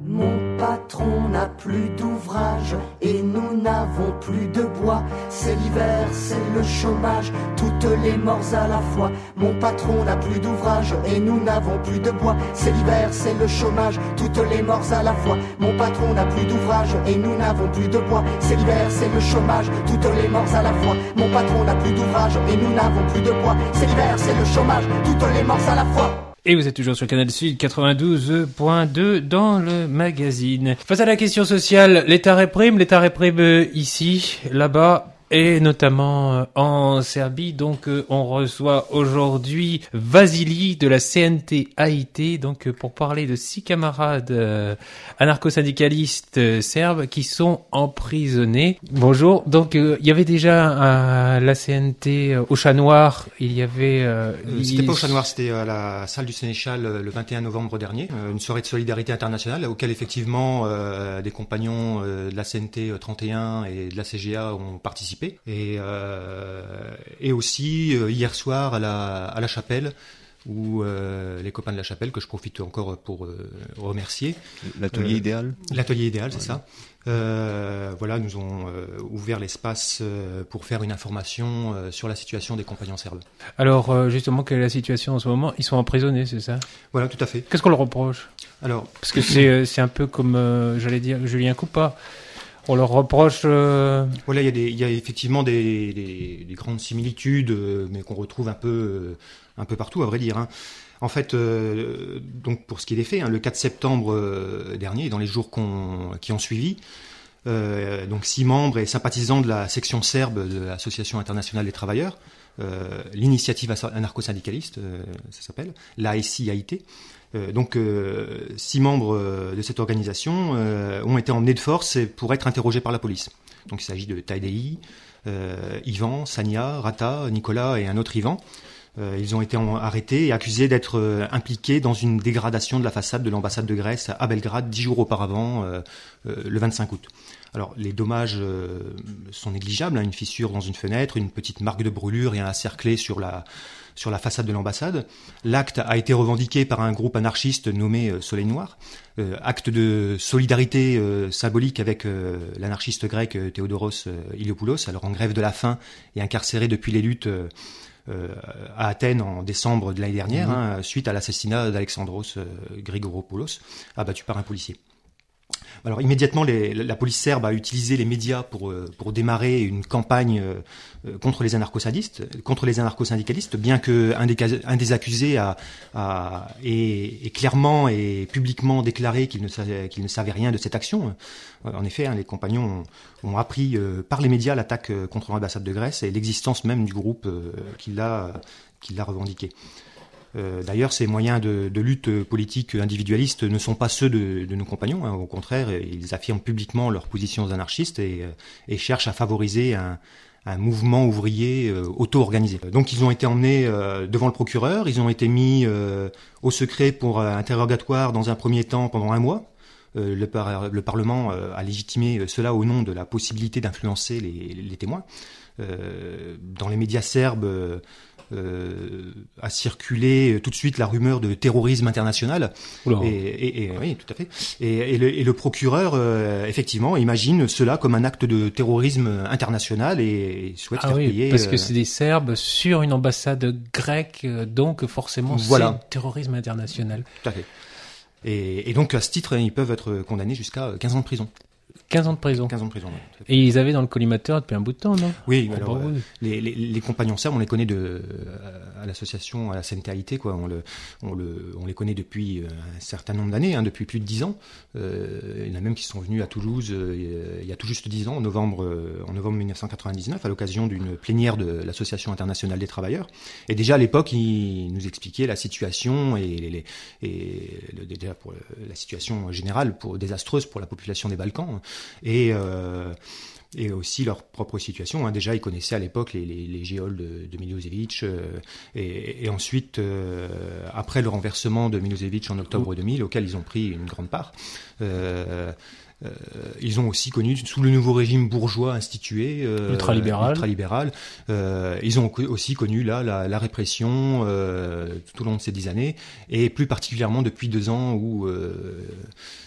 Mon patron n'a plus d'ouvrage et nous n'avons plus de bois. C'est l'hiver, c'est le chômage, toutes les morts à la fois. Mon patron n'a plus d'ouvrage et nous n'avons plus de bois. C'est l'hiver, c'est le chômage, toutes les morts à la fois. Mon patron n'a plus d'ouvrage et nous n'avons plus de bois. C'est l'hiver, c'est le chômage, toutes les morts à la fois. Mon patron n'a plus d'ouvrage et nous n'avons plus de bois. C'est l'hiver, c'est le chômage, toutes les morts à la fois. Et vous êtes toujours sur Canal Sud 92.2 dans le magazine. Face à la question sociale, l'État réprime ici, là-bas, et notamment en Serbie. Donc on reçoit aujourd'hui Vasili de la CNT-AIT, donc pour parler de 6 camarades anarcho-syndicalistes serbes qui sont emprisonnés. Bonjour. Donc il y avait déjà la CNT au Chat Noir. Il y avait c'était pas au Chat Noir, c'était à la salle du Sénéchal le 21 novembre dernier, une soirée de solidarité internationale auquel effectivement des compagnons de la CNT 31 et de la CGA ont participé. Et aussi hier soir à la Chapelle, où les copains de la Chapelle, que je profite encore pour remercier. L'atelier idéal. L'atelier idéal, c'est ça. Voilà, nous ont ouvert l'espace pour faire une information sur la situation des compagnons serbes. Alors justement, quelle est la situation en ce moment? Ils sont emprisonnés, c'est ça? Voilà, tout à fait. Qu'est-ce qu'on leur reproche? Alors, parce que c'est un peu comme j'allais dire Julien Coupa. On leur reproche. Voilà, il y a effectivement des grandes similitudes, mais qu'on retrouve un peu partout, à vrai dire. Hein. En fait, donc pour ce qui est des faits, hein, le 4 septembre dernier, dans les jours qui ont suivi, donc 6 membres et sympathisants de la section serbe de l'Association internationale des travailleurs, l'initiative anarcho-syndicaliste, ça s'appelle, l'ASI-AIT. Donc 6 membres de cette organisation ont été emmenés de force pour être interrogés par la police. Donc il s'agit de Taidei, Ivan, Sania, Rata, Nicolas et un autre Ivan. Ils ont été arrêtés et accusés d'être impliqués dans une dégradation de la façade de l'ambassade de Grèce à Belgrade 10 jours auparavant, le 25 août. Alors les dommages sont négligeables, hein, une fissure dans une fenêtre, une petite marque de brûlure et un cerclé sur la façade de l'ambassade. L'acte a été revendiqué par un groupe anarchiste nommé Soleil Noir, acte de solidarité symbolique avec l'anarchiste grec Théodoros Iliopoulos, alors en grève de la faim et incarcéré depuis les luttes à Athènes en décembre de l'année dernière, hein, suite à l'assassinat d'Alexandros Grigoropoulos, abattu par un policier. Alors immédiatement, la police serbe a utilisé les médias pour démarrer une campagne contre les anarcho-syndicalistes, bien que un des accusés ait clairement et publiquement déclaré qu'il ne savait rien de cette action. En effet, hein, les compagnons ont appris par les médias l'attaque contre l'ambassade de Grèce et l'existence même du groupe qui l'a revendiqué. D'ailleurs, ces moyens de lutte politique individualiste ne sont pas ceux de nos compagnons. Hein. Au contraire, ils affirment publiquement leurs positions anarchistes et cherchent à favoriser un mouvement ouvrier auto-organisé. Donc, ils ont été emmenés devant le procureur. Ils ont été mis au secret pour interrogatoire dans un premier temps pendant 1 mois. Le Parlement a légitimé cela au nom de la possibilité d'influencer les témoins. Dans les médias serbes, a circulé tout de suite la rumeur de terrorisme international. Et oui, tout à fait. Et le procureur, effectivement, imagine cela comme un acte de terrorisme international et souhaite faire payer. Parce que c'est des Serbes sur une ambassade grecque, donc forcément voilà. C'est terrorisme international. Tout à fait. Et donc à ce titre, ils peuvent être condamnés jusqu'à 15 ans de prison. 15 ans de prison. 15 ans de prison, oui. Et ils avaient dans le collimateur depuis un bout de temps, non? Oui, alors les compagnons serbes, on les connaît à l'association, à la CNT-AIT, quoi. On les connaît depuis un certain nombre d'années, hein, depuis plus de 10 ans. Il y en a même qui sont venus à Toulouse il y a tout juste 10 ans, en novembre 1999, à l'occasion d'une plénière de l'Association internationale des travailleurs. Et déjà à l'époque, ils nous expliquaient la situation déjà pour la situation générale, désastreuse pour la population des Balkans. Et aussi leur propre situation. Hein. Déjà, ils connaissaient à l'époque les géoles de Milosevic, et ensuite, après le renversement de Milosevic en octobre 2000, auquel ils ont pris une grande part, ils ont aussi connu, sous le nouveau régime bourgeois institué, ultralibéral, ils ont aussi connu là la répression tout au long de ces 10 années, et plus particulièrement depuis 2 ans où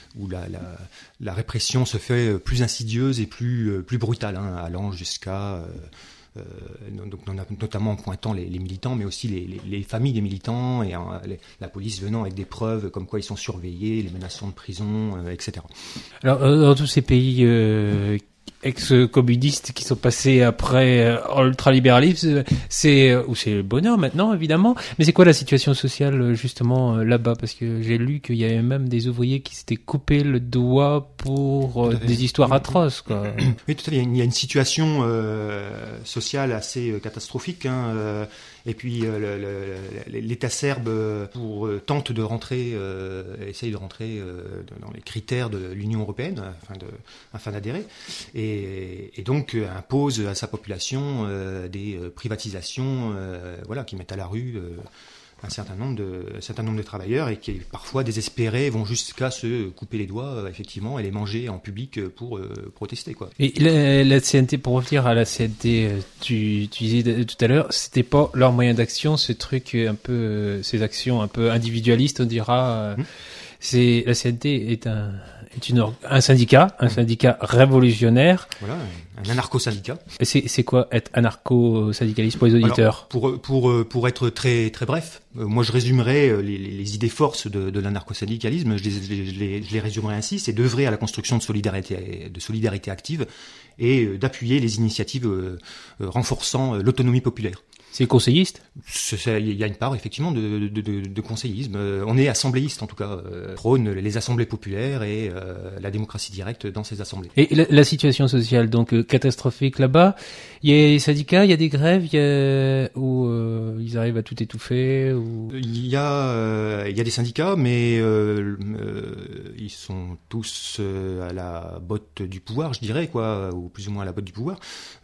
où la répression se fait plus insidieuse et plus brutale, hein, allant jusqu'à donc, notamment en pointant les militants, mais aussi les familles des militants, et la police venant avec des preuves comme quoi ils sont surveillés, les menaçants de prison, etc. Alors, dans tous ces pays ex-communistes qui sont passés après ultralibéralisme, c'est le bonheur maintenant, évidemment. Mais c'est quoi la situation sociale, justement, là-bas? Parce que j'ai lu qu'il y avait même des ouvriers qui s'étaient coupé le doigt pour des histoires atroces, quoi. Oui, tout à fait. Il y a une situation sociale assez catastrophique, hein, et puis l'État serbe tente de rentrer, essaye de rentrer dans les critères de l'Union européenne afin d'adhérer, et donc impose à sa population des privatisations, qui mettent à la rue un certain nombre de travailleurs, et qui parfois désespérés vont jusqu'à se couper les doigts, effectivement, et les manger en public pour protester, quoi. Et la CNT, pour revenir à la CNT, tu disais tout à l'heure, c'était pas leur moyen d'action, ce truc un peu, ces actions un peu individualistes, on dira. C'est la CNT est un syndicat, révolutionnaire. Voilà, un anarcho-syndicat. Et c'est quoi être anarcho-syndicaliste pour les auditeurs? Alors, pour être très très bref, moi je résumerais les idées forces de l'anarcho-syndicalisme. Je les résumerai ainsi: c'est d'œuvrer à la construction de solidarité active et d'appuyer les initiatives renforçant l'autonomie populaire. C'est conseilliste? Il y a une part, effectivement, de conseillisme. On est assembléiste, en tout cas. Prône les assemblées populaires et la démocratie directe dans ces assemblées. Et la situation sociale, donc, catastrophique là-bas. Il y a des syndicats, il y a des grèves, où ils arrivent à tout étouffer, ou... Il y a des syndicats, mais ils sont tous à la botte du pouvoir, je dirais, quoi, ou plus ou moins à la botte du pouvoir.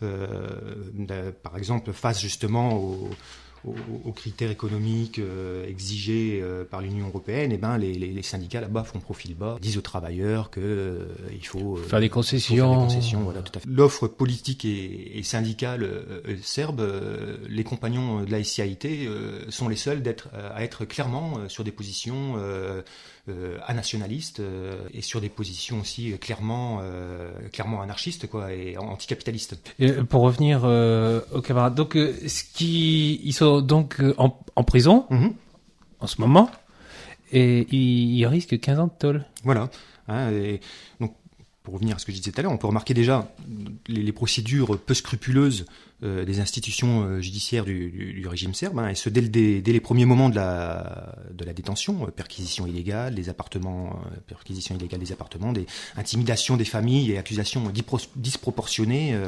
Par exemple, face justement aux critères économiques exigés par l'Union européenne, et les syndicats là-bas font profil bas, disent aux travailleurs que il faut faire des concessions. Voilà, tout à fait. L'offre politique et syndicale serbe, les compagnons de la SIAIT sont les seuls à être clairement sur des positions anationalistes et sur des positions aussi clairement anarchistes, quoi, et anticapitalistes. Et pour revenir aux camarades, donc ils sont donc en prison en ce moment, et ils risquent 15 ans de tôle. Voilà. Et donc, pour revenir à ce que je disais tout à l'heure, on peut remarquer déjà les procédures peu scrupuleuses des institutions judiciaires du régime serbe, et ce dès les premiers moments de la détention, perquisition illégale des appartements, des intimidations des familles et accusations disproportionnées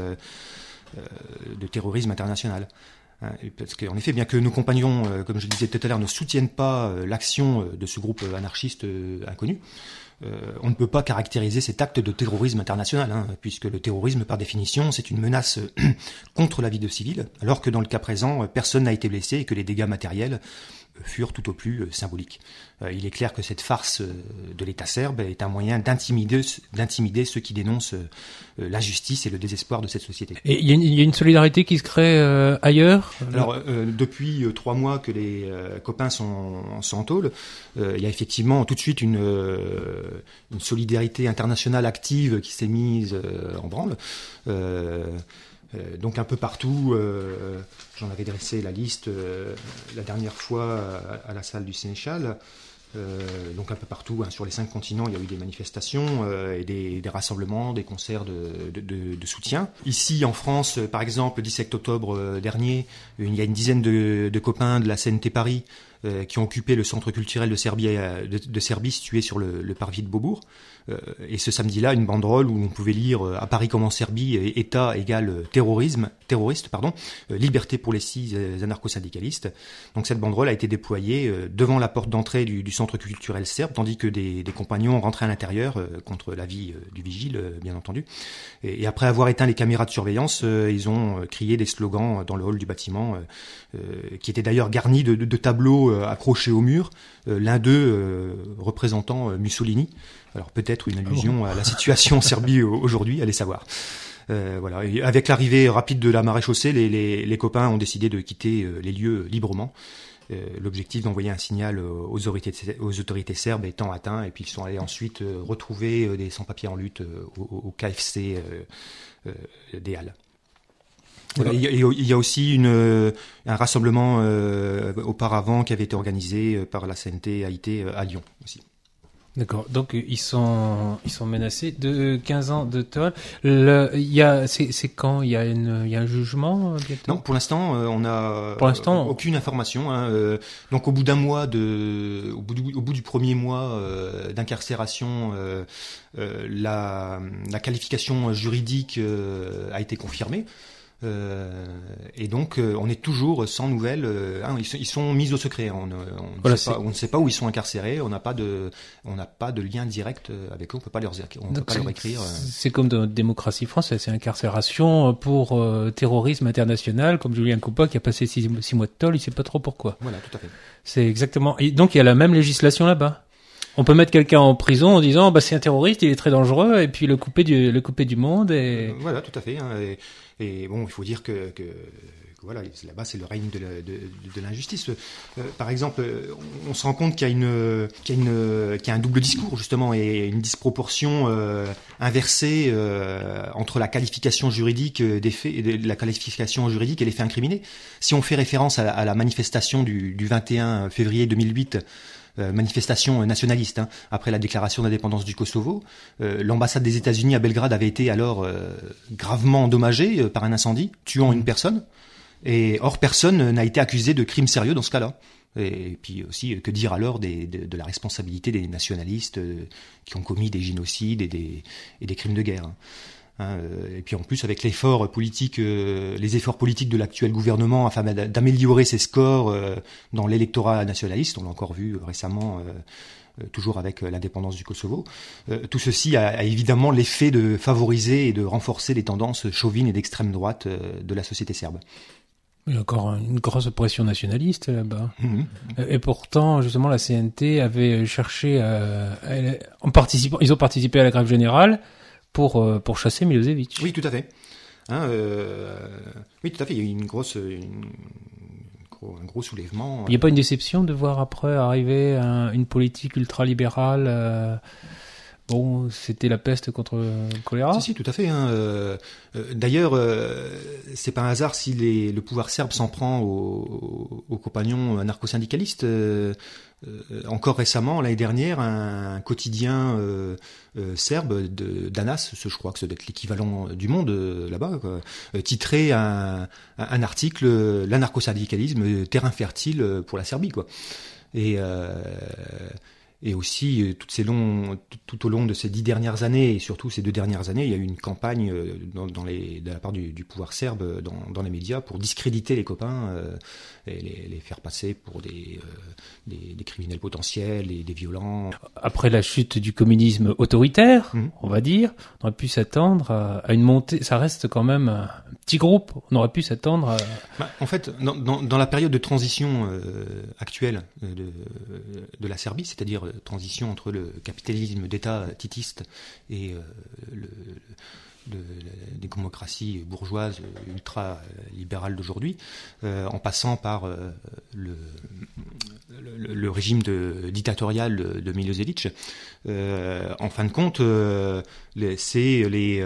de terrorisme international. Parce qu'en effet, bien que nos compagnons, comme je le disais tout à l'heure, ne soutiennent pas l'action de ce groupe anarchiste inconnu, on ne peut pas caractériser cet acte de terrorisme international, puisque le terrorisme, par définition, c'est une menace contre la vie de civils, alors que dans le cas présent, personne n'a été blessé et que les dégâts matériels furent tout au plus symboliques. Il est clair que cette farce de l'État serbe est un moyen d'intimider ceux qui dénoncent l'injustice et le désespoir de cette société. Et il y a une solidarité qui se crée ailleurs? Alors, depuis 3 mois que les copains sont en tôle, il y a effectivement tout de suite une solidarité internationale active qui s'est mise en branle. Donc un peu partout, j'en avais dressé la liste la dernière fois à la salle du Sénéchal. Donc un peu partout, sur les 5 continents, il y a eu des manifestations et des rassemblements, des concerts de soutien. Ici en France, par exemple, le 17 octobre dernier, il y a une dizaine de copains de la CNT Paris qui ont occupé le centre culturel de Serbie situé sur le parvis de Beaubourg. Et ce samedi-là, une banderole où on pouvait lire « À Paris comme en Serbie, État égale terroriste, liberté pour les 6 anarcho-syndicalistes ». Donc cette banderole a été déployée devant la porte d'entrée du centre culturel serbe, tandis que des compagnons rentraient à l'intérieur contre l'avis du vigile, bien entendu. Et après avoir éteint les caméras de surveillance, ils ont crié des slogans dans le hall du bâtiment, qui était d'ailleurs garni de tableaux accrochés au mur, l'un d'eux représentant Mussolini. Alors peut-être une allusion à la situation en Serbie aujourd'hui, allez savoir. Voilà. Et avec l'arrivée rapide de la maréchaussée, les copains ont décidé de quitter les lieux librement. l'objectif d'envoyer un signal aux autorités serbes étant atteint, et puis ils sont allés ensuite retrouver des sans-papiers en lutte au KFC des Halles. Voilà, il y a aussi un rassemblement auparavant qui avait été organisé par la CNT Haïté à Lyon aussi. D'accord. Donc ils sont menacés de 15 ans de tôle. C'est quand il y a un jugement bientôt? Non, pour l'instant on a aucune information. Donc au bout d'un mois au bout du premier mois d'incarcération, la qualification juridique a été confirmée. Et donc on est toujours sans nouvelles. Ils sont mis au secret. On ne sait pas où ils sont incarcérés. On n'a pas de lien direct avec eux. On peut pas leur écrire. C'est comme dans notre démocratie française, c'est incarcération pour terrorisme international, comme Julien Coupa qui a passé 6 mois de tôle. Il sait pas trop pourquoi. Voilà, tout à fait. C'est exactement. Et donc il y a la même législation là-bas. On peut mettre quelqu'un en prison en disant c'est un terroriste, il est très dangereux, et puis le couper du monde. Et voilà, tout à fait. Et bon, il faut dire que voilà, là-bas c'est le règne de l'injustice. Par exemple, on se rend compte qu'il y a un double discours justement et une disproportion inversée entre la qualification juridique des faits et la qualification juridique et les faits incriminés. Si on fait référence à la manifestation du 21 février 2008. Manifestation nationaliste après la déclaration d'indépendance du Kosovo. L'ambassade des États-Unis à Belgrade avait été alors gravement endommagée par un incendie, tuant une personne. Et or, personne n'a été accusé de crime sérieux dans ce cas-là. Et puis aussi, que dire alors de la responsabilité des nationalistes qui ont commis des génocides et des crimes de guerre. Et puis en plus avec les efforts politiques de l'actuel gouvernement afin d'améliorer ses scores dans l'électorat nationaliste, on l'a encore vu récemment, toujours avec l'indépendance du Kosovo. Tout ceci a évidemment l'effet de favoriser et de renforcer les tendances chauvines et d'extrême droite de la société serbe. Il y a encore une grosse pression nationaliste là-bas. Mmh. Et pourtant, justement, la CNT avait cherché ils ont participé à la grève générale pour chasser Milosevic. Oui, tout à fait. Oui, tout à fait. Il y a eu un gros soulèvement. Il n'y a pas une déception de voir après arriver une politique ultralibérale c'était la peste contre le choléra. Si, tout à fait. D'ailleurs, c'est pas un hasard si le pouvoir serbe s'en prend aux compagnons narcosyndicalistes. Encore récemment, l'année dernière, un quotidien serbe d'Anas, je crois que ça doit être l'équivalent du Monde là-bas, titrait un article « L'anarcosyndicalisme, terrain fertile pour la Serbie ». Et aussi, tout au long de ces 10 dernières années, et surtout ces 2 dernières années, il y a eu une campagne de la part du pouvoir serbe dans les médias pour discréditer les copains et les faire passer pour des criminels potentiels et des violents. Après la chute du communisme autoritaire, on va dire, on aurait pu s'attendre à une montée. Ça reste quand même un petit groupe. On aurait pu s'attendre En fait, dans la période de transition actuelle de la Serbie, c'est-à-dire transition entre le capitalisme d'État titiste et la démocratie bourgeoise ultra-libérale d'aujourd'hui, en passant par le régime dictatorial de Milosevic. En fin de compte, c'est les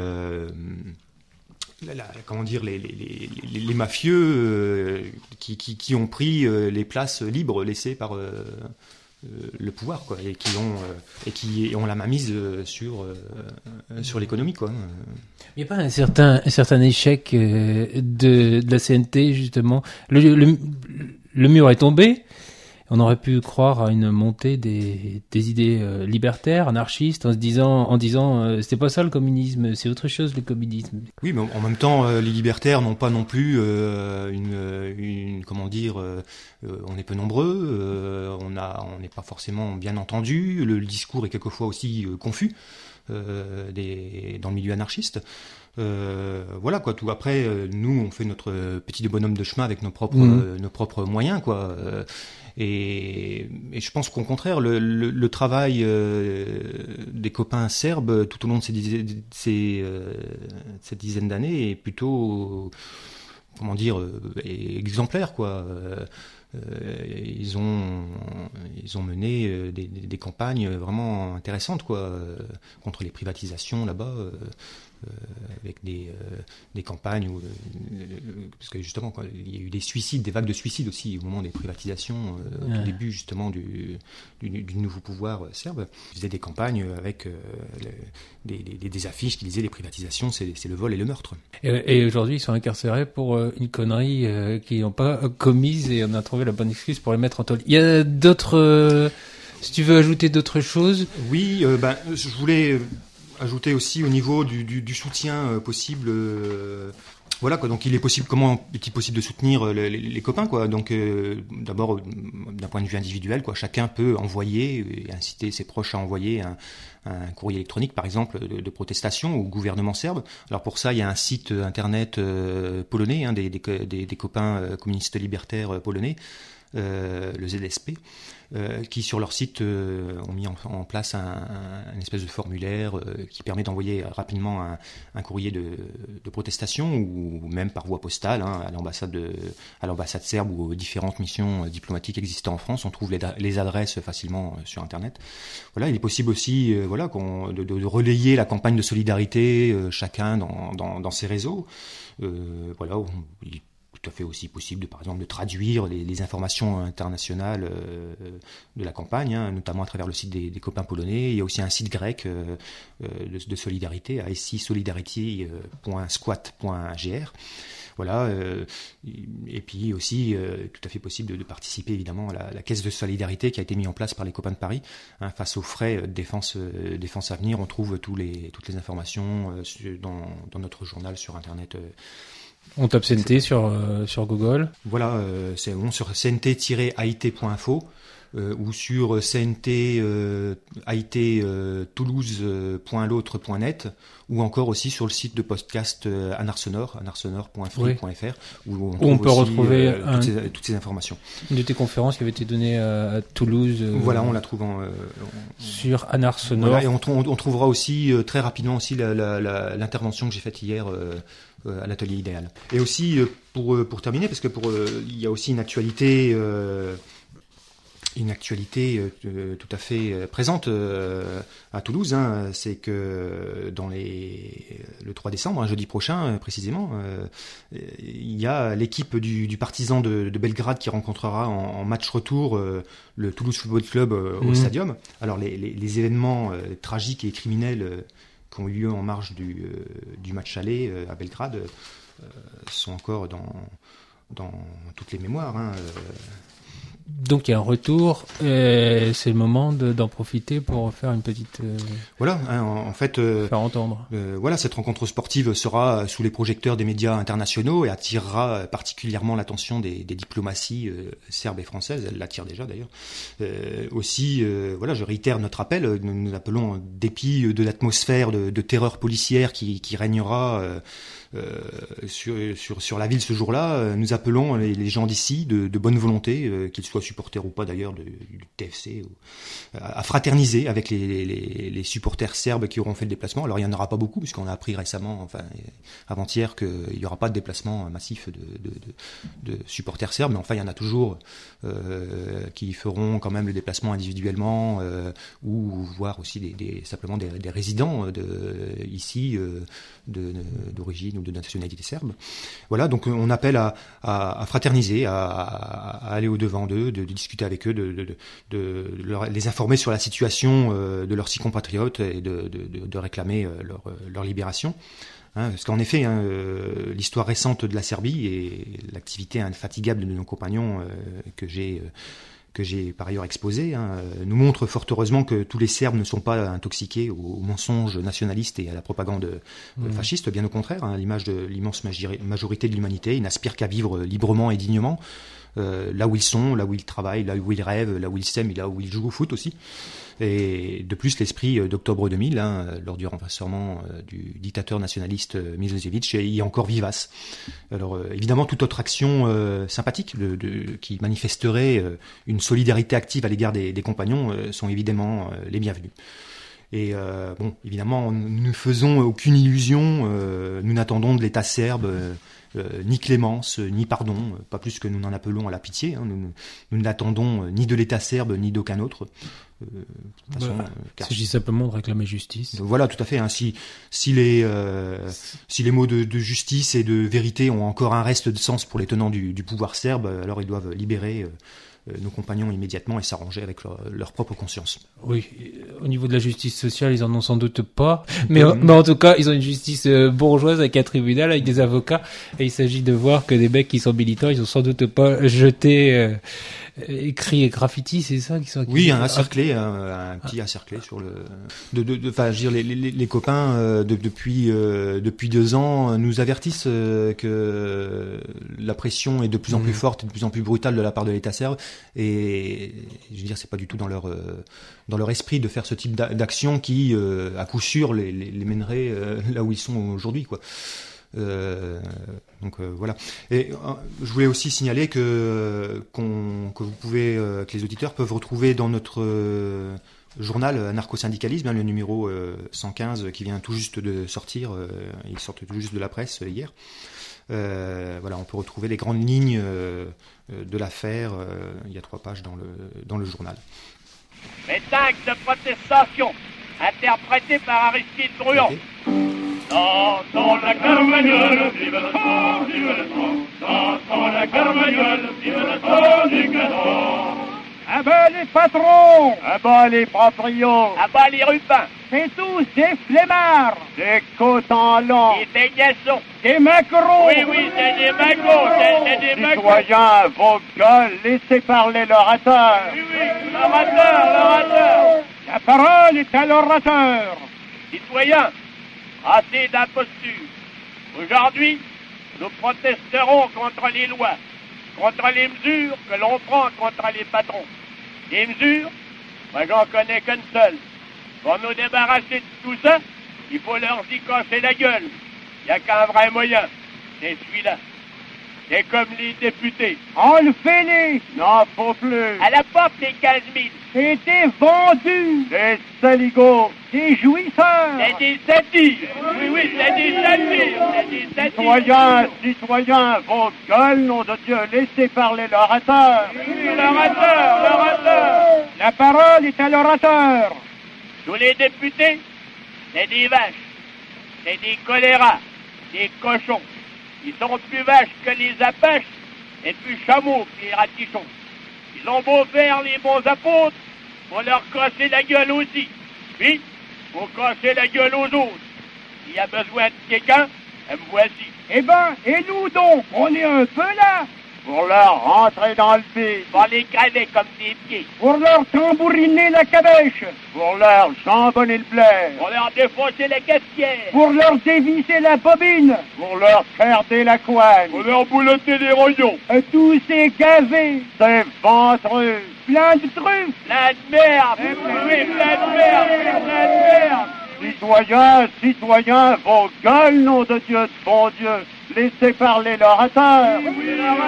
mafieux qui ont pris les places libres laissées par le pouvoir, quoi, et qui ont la mainmise sur l'économie, quoi. Il n'y a pas un certain échec de la CNT, justement. Le mur est tombé. On aurait pu croire à une montée des idées libertaires, anarchistes, en disant c'était pas ça le communisme, c'est autre chose le communisme. Oui, mais en même temps, les libertaires n'ont pas non plus on est peu nombreux, on n'est pas forcément bien entendu, le discours est quelquefois aussi confus dans le milieu anarchiste. Voilà quoi. Tout après, nous on fait notre petit bonhomme de chemin avec nos propres moyens, quoi. Et je pense qu'au contraire, le travail des copains serbes tout au long de cette dizaine d'années est plutôt, exemplaire, quoi. ils ont mené des campagnes vraiment intéressantes, quoi, contre les privatisations là-bas. Avec des campagnes où, parce que justement quoi, il y a eu des suicides, des vagues de suicides aussi au moment des privatisations, au début justement du nouveau pouvoir serbe. Ils faisaient des campagnes avec des affiches qui disaient les privatisations c'est le vol et le meurtre. Et aujourd'hui ils sont incarcérés pour une connerie qu'ils n'ont pas commise, et on a trouvé la bonne excuse pour les mettre en tôle. Il y a d'autres si tu veux ajouter d'autres choses. Oui, je voulais ajouter aussi au niveau du soutien possible. Voilà quoi. Donc comment est-il possible de soutenir les copains, quoi. Donc d'abord d'un point de vue individuel, quoi. Chacun peut envoyer et inciter ses proches à envoyer un courrier électronique, par exemple, de protestation au gouvernement serbe. Alors pour ça, il y a un site internet polonais, des copains communistes libertaires polonais, le ZSP. Qui sur leur site ont mis en place une espèce de formulaire qui permet d'envoyer rapidement un courrier de protestation, ou même par voie postale à l'ambassade serbe ou aux différentes missions diplomatiques existantes en France. On trouve les adresses facilement sur Internet. Voilà, il est possible aussi de relayer la campagne de solidarité chacun dans ses réseaux. Voilà, il est tout à fait aussi possible par exemple de traduire les informations internationales de la campagne, notamment à travers le site des copains polonais. Il y a aussi un site grec de solidarité, icsolidarity.squat.gr. Voilà, et puis aussi tout à fait possible de participer évidemment à la caisse de solidarité qui a été mise en place par les copains de Paris, face aux frais de défense à venir. On trouve toutes les informations dans notre journal sur Internet. On tape CNT sur Google. Voilà, c'est bon sur cnt-it.info ou sur cnt-it-toulouse.l'autre.net, ou encore aussi sur le site de podcast anarsonore.free.fr, où on peut aussi, retrouver toutes ces informations. Une de tes conférences qui avait été donnée à Toulouse. Voilà, on la trouve sur Anarsonore. Voilà, et on trouvera aussi très rapidement aussi l'intervention que j'ai faite hier à l'atelier idéal. Et aussi pour terminer, parce que il y a aussi une actualité tout à fait présente à Toulouse, c'est que le 3 décembre, jeudi prochain précisément, il y a l'équipe du Partizan de Belgrade qui rencontrera en match retour le Toulouse Football Club au Stadium. Alors les événements tragiques et criminels qui ont eu lieu en marge du match aller à Belgrade sont encore dans toutes les mémoires. Donc il y a un retour, et c'est le moment d'en profiter pour faire une petite... Voilà, en fait... faire entendre. Voilà, cette rencontre sportive sera sous les projecteurs des médias internationaux et attirera particulièrement l'attention des diplomaties serbes et françaises. Elle l'attire déjà d'ailleurs. Aussi, voilà, je réitère notre appel. Nous appelons, en dépit de l'atmosphère de terreur policière qui régnera sur la ville ce jour-là, nous appelons les gens d'ici de bonne volonté, qu'ils soient supporters ou pas d'ailleurs du TFC, à fraterniser avec les supporters serbes qui auront fait le déplacement. Alors il n'y en aura pas beaucoup, puisqu'on a appris récemment, avant-hier, qu'il n'y aura pas de déplacement massif de supporters serbes, mais enfin il y en a toujours qui feront quand même le déplacement individuellement, ou voire aussi simplement des résidents ici d'origine ou de nationalité serbe. Voilà, donc on appelle à fraterniser, à aller au-devant d'eux, de discuter avec eux, de les informer sur la situation de leurs 6 compatriotes et de réclamer leur libération. Parce qu'en effet, l'histoire récente de la Serbie et l'activité infatigable de nos compagnons que j'ai par ailleurs exposé, nous montre fort heureusement que tous les Serbes ne sont pas intoxiqués aux mensonges nationalistes et à la propagande fasciste. Bien au contraire, à l'image de l'immense majorité de l'humanité, ils n'aspirent qu'à vivre librement et dignement, là où ils sont, là où ils travaillent, là où ils rêvent, là où ils s'aiment et là où ils jouent au foot aussi. Et de plus, l'esprit d'octobre 2000, lors du renversement du dictateur nationaliste Milošević, est encore vivace. Alors évidemment, toute autre action sympathique qui manifesterait une solidarité active à l'égard des compagnons sont évidemment les bienvenus. Et évidemment, nous ne faisons aucune illusion, nous n'attendons de l'État serbe ni clémence, ni pardon, pas plus que nous n'en appelons à la pitié. Hein. Nous n'attendons ni de l'État serbe, ni d'aucun autre. De toute façon, il s'agit simplement de réclamer justice. Voilà, tout à fait. Hein. Si les mots de justice et de vérité ont encore un reste de sens pour les tenants du pouvoir serbe, alors ils doivent libérer nos compagnons immédiatement et s'arranger avec leur propre conscience. Oui, au niveau de la justice sociale, ils en ont sans doute pas, mais en tout cas, ils ont une justice bourgeoise avec un tribunal, avec des avocats, et il s'agit de voir que des mecs qui sont militants, ils ont sans doute pas jeté écrit et graffiti, c'est ça qui sont accusés. Oui, un petit acerclé sur le. Enfin, je veux dire, les copains depuis 2 ans nous avertissent que la pression est de plus en plus forte, et de plus en plus brutale de la part de l'État serbe, et je veux dire, c'est pas du tout dans leur esprit de faire ce type d'action qui, à coup sûr, les mènerait là où ils sont aujourd'hui, quoi. Donc voilà. Et je voulais aussi signaler que vous pouvez, que les auditeurs peuvent retrouver dans notre journal Anarcho-syndicalisme, hein, le numéro 115 qui vient tout juste de sortir. Il sort tout juste de la presse hier. Voilà, on peut retrouver les grandes lignes de l'affaire. Il y a 3 pages dans le journal. Les actes de protestation interprétés par Aristide Bruand. Okay. Dans la Carmagnole, vive le sang, vive le sang. Dans la Carmagnole, vive le sang du gazon. À bas les patrons, à bas les proprios, à bas les rupins. C'est tous des flemmards, des cotons des beignasons, des macros. Oui, c'est des macros, c'est des macros. Citoyens, vos gueules, laissez parler l'orateur. Oui, l'orateur. La parole est à l'orateur. Citoyens, assez d'imposture. Aujourd'hui, nous protesterons contre les lois, contre les mesures que l'on prend contre les patrons. Les mesures, moi j'en connais qu'une seule. Pour nous débarrasser de tout ça, il faut leur y casser la gueule. Il n'y a qu'un vrai moyen, c'est celui-là. C'est comme les députés. Enlevez-les! N'en faut plus. À la porte, les 15 000. C'était vendu. Des saligots. Des jouisseurs. C'est des satires. Oui, c'est des satires. Citoyens, vos gueules, nom de Dieu, laissez parler l'orateur. Oui, l'orateur. La parole est à l'orateur. Tous les députés, c'est des vaches. C'est des choléras. Des cochons. Ils sont plus vaches que les apaches et plus chameaux que les ratichons. Ils ont beau faire les bons apôtres, faut leur casser la gueule aussi. Puis, faut casser la gueule aux autres. S'il y a besoin de quelqu'un, me voici. Eh ben, et nous donc, on est un peu là. Pour leur rentrer dans le pied. Pour les craver comme des pieds. Pour leur tambouriner la cabèche. Pour leur jambonner le blé. Pour leur défoncer la cafetière. Pour leur dévisser la bobine. Pour leur ferder la couenne. Pour leur boulotter les rognons. Tous ces gavés. Ces ventreux. Plein de trucs. Plein de merde. Oui, plein de merde. Citoyens, vos gueules, nom de Dieu, de bon Dieu. Laissez parler l'orateur. Oui,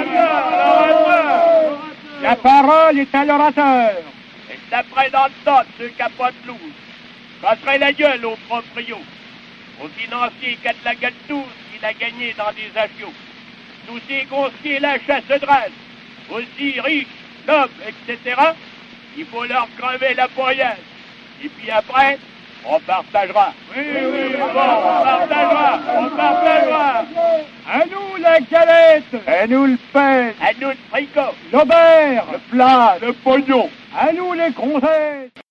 l'orateur. La parole est à l'orateur. Et d'après dans le temps de ceux capotes lourds, casserait la gueule aux proprios, aux financiers qui a de la gueule tous, qu'il a gagné dans des avions, tous ces gonsiers la chasse de race, aussi riches, nobles, etc. Il faut leur crever la poillasse. Et puis après, on partagera. Oui, bon, on partagera. À nous la galette. À nous le pain. À nous le fricot. L'aubert. Le plat. Le pognon. À nous les gonzesses.